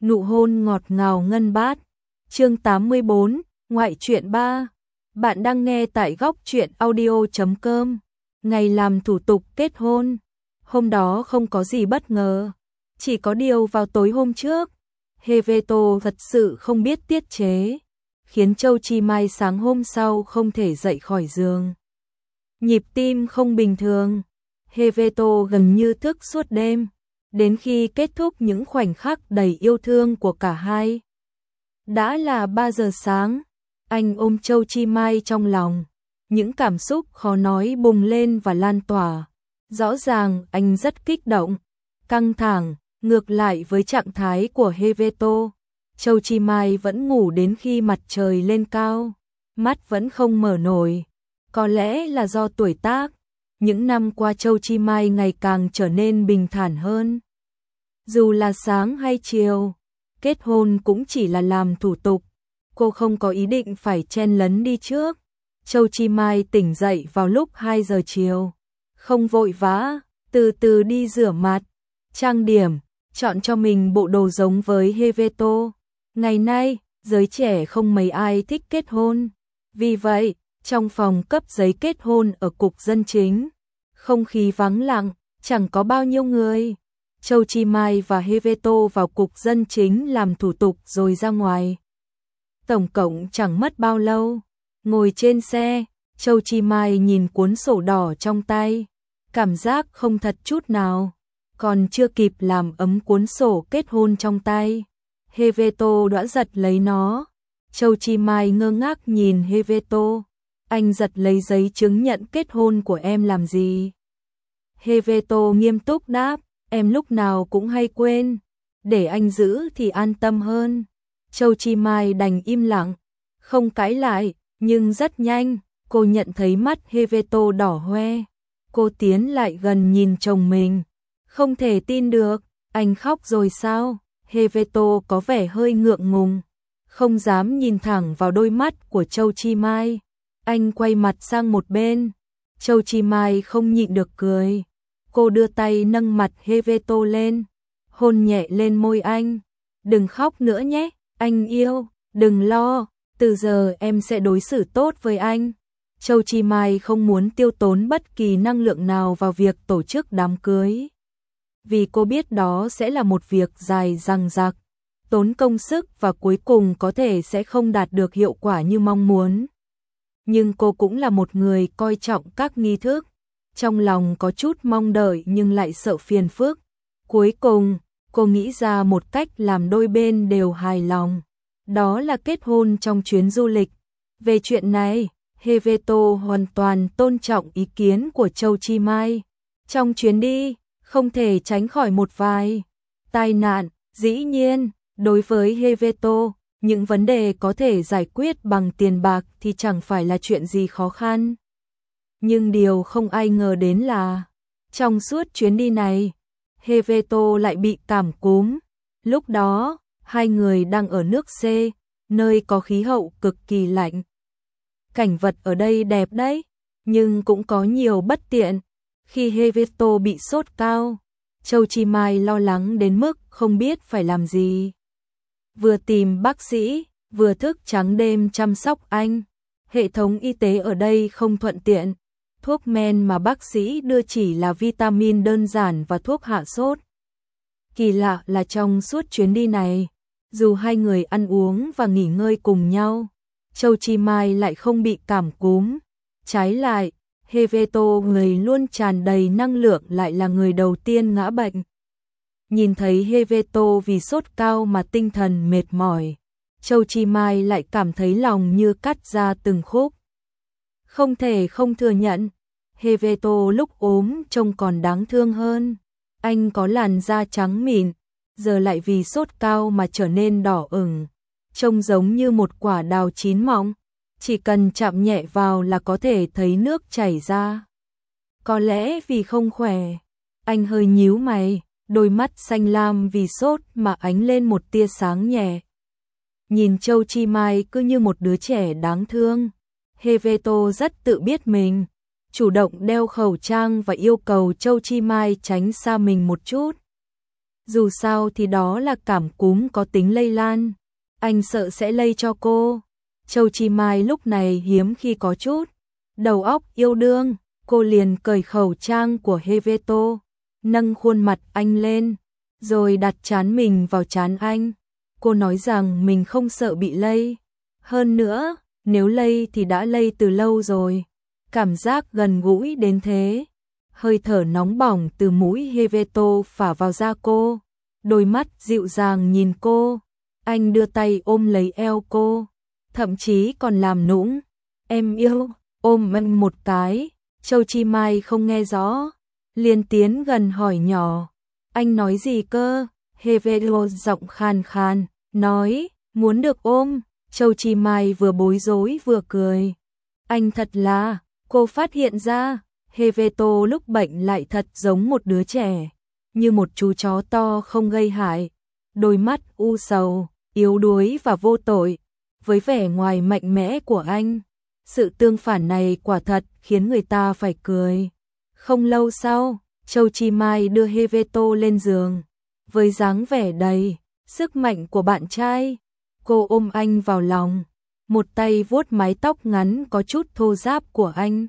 Nụ hôn ngọt ngào ngân bát. Chương 84, ngoại truyện 3. Bạn đang nghe tại góc truyện audio.com. Ngày làm thủ tục kết hôn. Hôm đó không có gì bất ngờ. Chỉ có điều vào tối hôm trước, Heveto thật sự không biết tiết chế, khiến Châu Chi Mai sáng hôm sau không thể dậy khỏi giường. Nhịp tim không bình thường, Heveto gần như thức suốt đêm, đến khi kết thúc những khoảnh khắc đầy yêu thương của cả hai. Đã là 3 giờ sáng, anh ôm Châu Chi Mai trong lòng, những cảm xúc khó nói bùng lên và lan tỏa. Rõ ràng anh rất kích động, căng thẳng, ngược lại với trạng thái của Heveto. Châu Chi Mai vẫn ngủ đến khi mặt trời lên cao, mắt vẫn không mở nổi. Có lẽ là do tuổi tác, những năm qua Châu Chi Mai ngày càng trở nên bình thản hơn. Dù là sáng hay chiều, kết hôn cũng chỉ là làm thủ tục, cô không có ý định phải chen lấn đi trước. Châu Chi Mai tỉnh dậy vào lúc 2 giờ chiều, không vội vã, từ từ đi rửa mặt, trang điểm, chọn cho mình bộ đồ giống với Heveto. Ngày nay, giới trẻ không mấy ai thích kết hôn, vì vậy, trong phòng cấp giấy kết hôn ở cục dân chính, không khí vắng lặng, chẳng có bao nhiêu người. Châu Chi Mai và Heveto vào cục dân chính làm thủ tục rồi ra ngoài. Tổng cộng chẳng mất bao lâu. Ngồi trên xe, Châu Chi Mai nhìn cuốn sổ đỏ trong tay, cảm giác không thật chút nào. Còn chưa kịp làm ấm cuốn sổ kết hôn trong tay, Heveto đã giật lấy nó. Châu Chi Mai ngơ ngác nhìn Heveto. Anh giật lấy giấy chứng nhận kết hôn của em làm gì? Heveto nghiêm túc đáp, em lúc nào cũng hay quên, để anh giữ thì an tâm hơn. Châu Chi Mai đành im lặng, không cãi lại, nhưng rất nhanh, cô nhận thấy mắt Heveto đỏ hoe. Cô tiến lại gần nhìn chồng mình, không thể tin được, anh khóc rồi sao? Heveto có vẻ hơi ngượng ngùng, không dám nhìn thẳng vào đôi mắt của Châu Chi Mai. Anh quay mặt sang một bên, Châu Chi Mai không nhịn được cười. Cô đưa tay nâng mặt Heveto lên, hôn nhẹ lên môi anh. Đừng khóc nữa nhé, anh yêu, đừng lo, từ giờ em sẽ đối xử tốt với anh. Châu Chi Mai không muốn tiêu tốn bất kỳ năng lượng nào vào việc tổ chức đám cưới, vì cô biết đó sẽ là một việc dài dằng dặc, tốn công sức và cuối cùng có thể sẽ không đạt được hiệu quả như mong muốn. Nhưng cô cũng là một người coi trọng các nghi thức, trong lòng có chút mong đợi nhưng lại sợ phiền phức. Cuối cùng, cô nghĩ ra một cách làm đôi bên đều hài lòng, đó là kết hôn trong chuyến du lịch. Về chuyện này, Heveto hoàn toàn tôn trọng ý kiến của Châu Chi Mai. Trong chuyến đi, không thể tránh khỏi một vài tai nạn. Dĩ nhiên, đối với Heveto, những vấn đề có thể giải quyết bằng tiền bạc thì chẳng phải là chuyện gì khó khăn. Nhưng điều không ai ngờ đến là, trong suốt chuyến đi này, Heveto lại bị cảm cúm. Lúc đó, hai người đang ở nước C, nơi có khí hậu cực kỳ lạnh. Cảnh vật ở đây đẹp đấy, nhưng cũng có nhiều bất tiện. Khi Heveto bị sốt cao, Châu Chi Mai lo lắng đến mức không biết phải làm gì. Vừa tìm bác sĩ, vừa thức trắng đêm chăm sóc anh. Hệ thống y tế ở đây không thuận tiện. Thuốc men mà bác sĩ đưa chỉ là vitamin đơn giản và thuốc hạ sốt. Kỳ lạ là trong suốt chuyến đi này, dù hai người ăn uống và nghỉ ngơi cùng nhau, Châu Chi Mai lại không bị cảm cúm. Trái lại, Heveto, người luôn tràn đầy năng lượng, lại là người đầu tiên ngã bệnh. Nhìn thấy Heveto vì sốt cao mà tinh thần mệt mỏi, Châu Chi Mai lại cảm thấy lòng như cắt ra từng khúc. Không thể không thừa nhận, Heveto lúc ốm trông còn đáng thương hơn. Anh có làn da trắng mịn, giờ lại vì sốt cao mà trở nên đỏ ửng, trông giống như một quả đào chín mọng, chỉ cần chạm nhẹ vào là có thể thấy nước chảy ra. Có lẽ vì không khỏe, anh hơi nhíu mày, đôi mắt xanh lam vì sốt mà ánh lên một tia sáng nhẹ. Nhìn Châu Chi Mai cứ như một đứa trẻ đáng thương, Heveto rất tự biết mình, chủ động đeo khẩu trang và yêu cầu Châu Chi Mai tránh xa mình một chút. Dù sao thì đó là cảm cúm có tính lây lan. Anh sợ sẽ lây cho cô. Châu Chi Mai lúc này hiếm khi có chút đầu óc yêu đương, cô liền cởi khẩu trang của Heveto, nâng khuôn mặt anh lên, rồi đặt trán mình vào trán anh. Cô nói rằng mình không sợ bị lây. Hơn nữa, nếu lây thì đã lây từ lâu rồi. Cảm giác gần gũi đến thế. Hơi thở nóng bỏng từ mũi Heveto phả vào da cô. Đôi mắt dịu dàng nhìn cô. Anh đưa tay ôm lấy eo cô, thậm chí còn làm nũng. Em yêu, ôm anh một cái. Châu Chi Mai không nghe rõ, liền tiến gần hỏi nhỏ. Anh nói gì cơ? Heveto giọng khàn khàn, nói, muốn được ôm. Châu Chi Mai vừa bối rối vừa cười. Anh thật là, cô phát hiện ra, Heveto lúc bệnh lại thật giống một đứa trẻ, như một chú chó to không gây hại. Đôi mắt u sầu, yếu đuối và vô tội, với vẻ ngoài mạnh mẽ của anh. Sự tương phản này quả thật khiến người ta phải cười. Không lâu sau, Châu Chi Mai đưa Heveto lên giường. Với dáng vẻ đầy sức mạnh của bạn trai, cô ôm anh vào lòng. Một tay vuốt mái tóc ngắn có chút thô ráp của anh.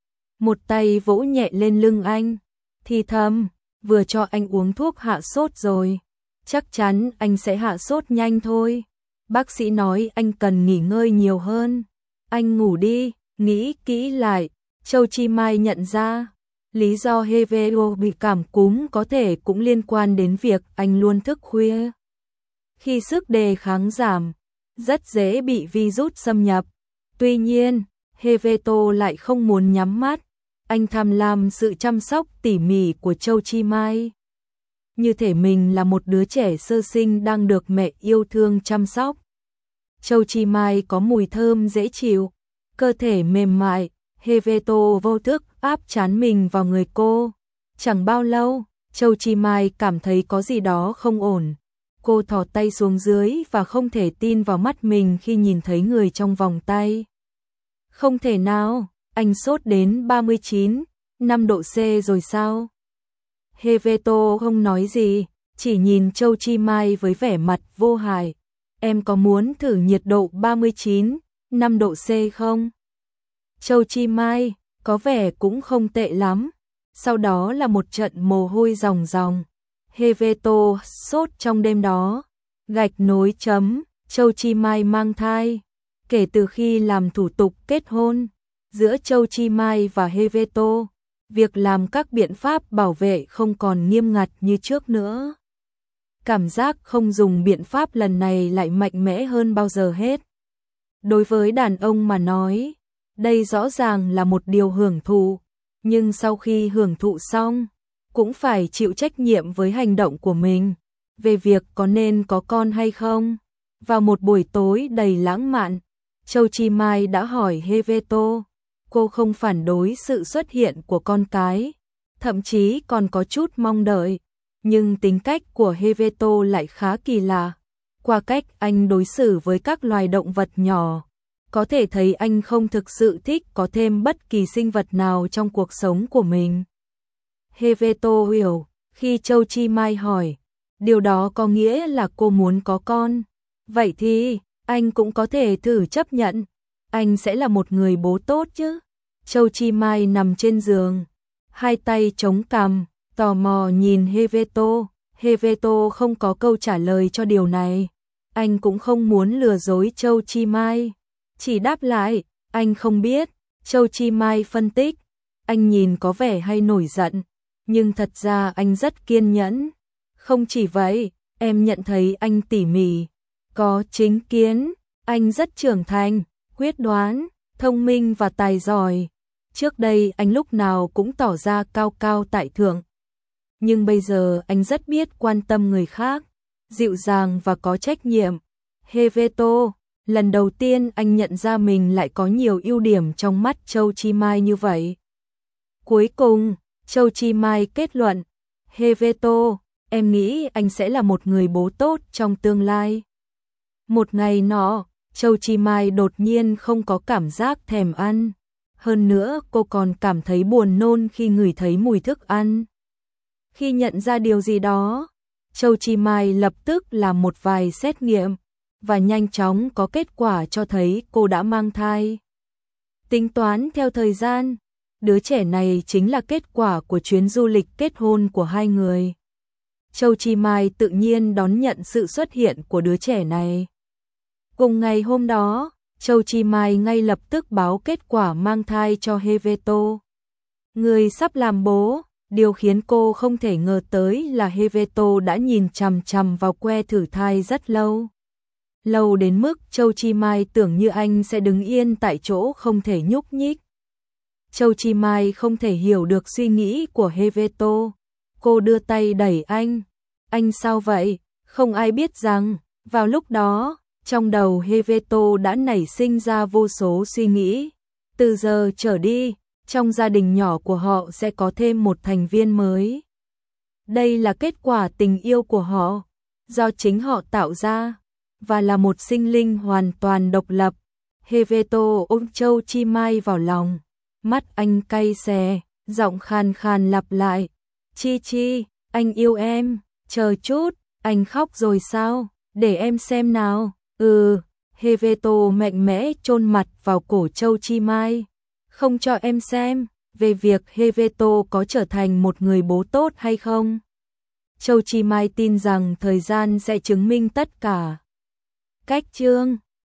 Một tay vỗ nhẹ lên lưng anh. Thì thầm, vừa cho anh uống thuốc hạ sốt rồi. Chắc chắn anh sẽ hạ sốt nhanh thôi. Bác sĩ nói anh cần nghỉ ngơi nhiều hơn. Anh ngủ đi, nghĩ kỹ lại. Châu Chi Mai nhận ra, lý do Heveto bị cảm cúm có thể cũng liên quan đến việc anh luôn thức khuya. Khi sức đề kháng giảm, rất dễ bị virus xâm nhập. Tuy nhiên, Heveto lại không muốn nhắm mắt. Anh tham lam sự chăm sóc tỉ mỉ của Châu Chi Mai. Như thể mình là một đứa trẻ sơ sinh đang được mẹ yêu thương chăm sóc. Châu Chi Mai có mùi thơm dễ chịu, cơ thể mềm mại. Heveto vô thức áp trán mình vào người cô. Chẳng bao lâu, Châu Chi Mai cảm thấy có gì đó không ổn. Cô thò tay xuống dưới và không thể tin vào mắt mình khi nhìn thấy người trong vòng tay. Không thể nào, anh sốt đến 39,5 độ C rồi sao? Heveto không nói gì, chỉ nhìn Châu Chi Mai với vẻ mặt vô hại. Em có muốn thử nhiệt độ 39,5 độ C không? Châu Chi Mai, có vẻ cũng không tệ lắm. Sau đó là một trận mồ hôi ròng ròng. Heveto sốt trong đêm đó. Gạch nối chấm, Châu Chi Mai mang thai. Kể từ khi làm thủ tục kết hôn giữa Châu Chi Mai và Heveto, việc làm các biện pháp bảo vệ không còn nghiêm ngặt như trước nữa. Cảm giác không dùng biện pháp lần này lại mạnh mẽ hơn bao giờ hết. Đối với đàn ông mà nói, đây rõ ràng là một điều hưởng thụ, nhưng sau khi hưởng thụ xong, cũng phải chịu trách nhiệm với hành động của mình, về việc có nên có con hay không. Vào một buổi tối đầy lãng mạn, Châu Chi Mai đã hỏi Heveto, cô không phản đối sự xuất hiện của con cái, thậm chí còn có chút mong đợi, nhưng tính cách của Heveto lại khá kỳ lạ. Qua cách anh đối xử với các loài động vật nhỏ, có thể thấy anh không thực sự thích có thêm bất kỳ sinh vật nào trong cuộc sống của mình. Heveto hiểu, khi Châu Chi Mai hỏi, điều đó có nghĩa là cô muốn có con. Vậy thì, anh cũng có thể thử chấp nhận. Anh sẽ là một người bố tốt chứ. Châu Chi Mai nằm trên giường, hai tay chống cằm, tò mò nhìn Heveto. Heveto không có câu trả lời cho điều này. Anh cũng không muốn lừa dối Châu Chi Mai. Chỉ đáp lại, anh không biết. Châu Chi Mai phân tích, anh nhìn có vẻ hay nổi giận, nhưng thật ra anh rất kiên nhẫn. Không chỉ vậy, em nhận thấy anh tỉ mỉ, có chính kiến, anh rất trưởng thành, quyết đoán, thông minh và tài giỏi. Trước đây anh lúc nào cũng tỏ ra cao cao tại thượng, nhưng bây giờ anh rất biết quan tâm người khác, dịu dàng và có trách nhiệm. Heveto, lần đầu tiên anh nhận ra mình lại có nhiều ưu điểm trong mắt Châu Chi Mai như vậy. Cuối cùng, Châu Chi Mai kết luận, Heveto, em nghĩ anh sẽ là một người bố tốt trong tương lai. Một ngày nọ, Châu Chi Mai đột nhiên không có cảm giác thèm ăn. Hơn nữa cô còn cảm thấy buồn nôn khi ngửi thấy mùi thức ăn. Khi nhận ra điều gì đó, Châu Chi Mai lập tức làm một vài xét nghiệm và nhanh chóng có kết quả cho thấy cô đã mang thai. Tính toán theo thời gian, đứa trẻ này chính là kết quả của chuyến du lịch kết hôn của hai người. Châu Chi Mai tự nhiên đón nhận sự xuất hiện của đứa trẻ này. Cùng ngày hôm đó, Châu Chi Mai ngay lập tức báo kết quả mang thai cho Heveto. Người sắp làm bố, điều khiến cô không thể ngờ tới là Heveto đã nhìn chằm chằm vào que thử thai rất lâu. Lâu đến mức Châu Chi Mai tưởng như anh sẽ đứng yên tại chỗ không thể nhúc nhích. Châu Chi Mai không thể hiểu được suy nghĩ của Heveto. Cô đưa tay đẩy anh. Anh sao vậy? Không ai biết rằng, vào lúc đó, trong đầu Heveto đã nảy sinh ra vô số suy nghĩ. Từ giờ trở đi, trong gia đình nhỏ của họ sẽ có thêm một thành viên mới. Đây là kết quả tình yêu của họ, do chính họ tạo ra, và là một sinh linh hoàn toàn độc lập. Heveto ôm Châu Chi Mai vào lòng, mắt anh cay xè, giọng khàn khàn lặp lại. Chi Chi, anh yêu em, chờ chút, anh khóc rồi sao, để em xem nào. Heveto mạnh mẽ chôn mặt vào cổ Châu Chi Mai. Không cho em xem, về việc Heveto có trở thành một người bố tốt hay không. Châu Chi Mai tin rằng thời gian sẽ chứng minh tất cả. Cách chương